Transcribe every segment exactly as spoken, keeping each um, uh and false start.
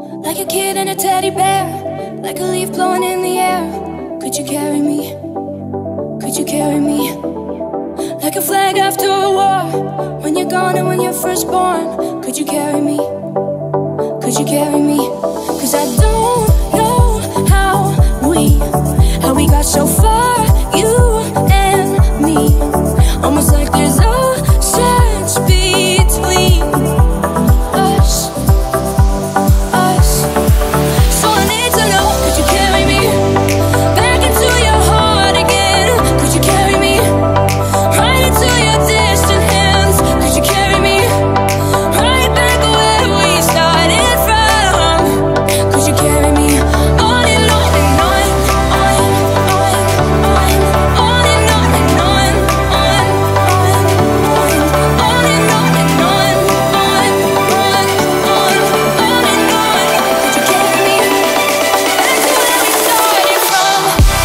Like a kid and a teddy bear, like a leaf blowing in the air. Could you carry me? Could you carry me? Like a flag after a war, when you're gone and when you're first born. Could you carry me? Could you carry me? Cause I don't know how we, how we got so far, you and me. Almost like there's a sense between us, us. So I need to know, could you carry me back into your heart again? Could you carry me right into your distant hands? Could you carry me right back where we started from? Could you carry me on and on and on, on, on, on, on and on and on, on, on, on, on and on and on, on, on, on, on and on? Could you carry me back to where we started from?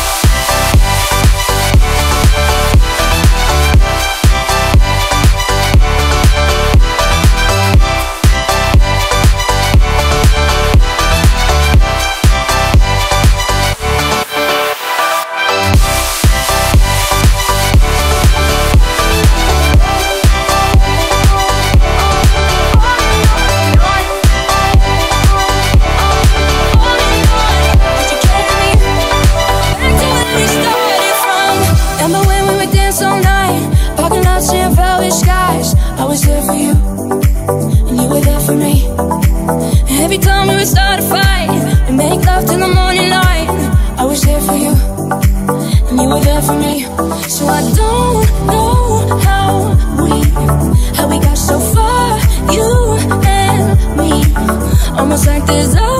Remember when we would dance all night, parking lots in velvet skies? I was there for you, and you were there for me. And every time we would start a fight, we make love till the morning light. I was there for you, and you were there for me. So I don't know how we, how we got so far, you and me. Almost like there's a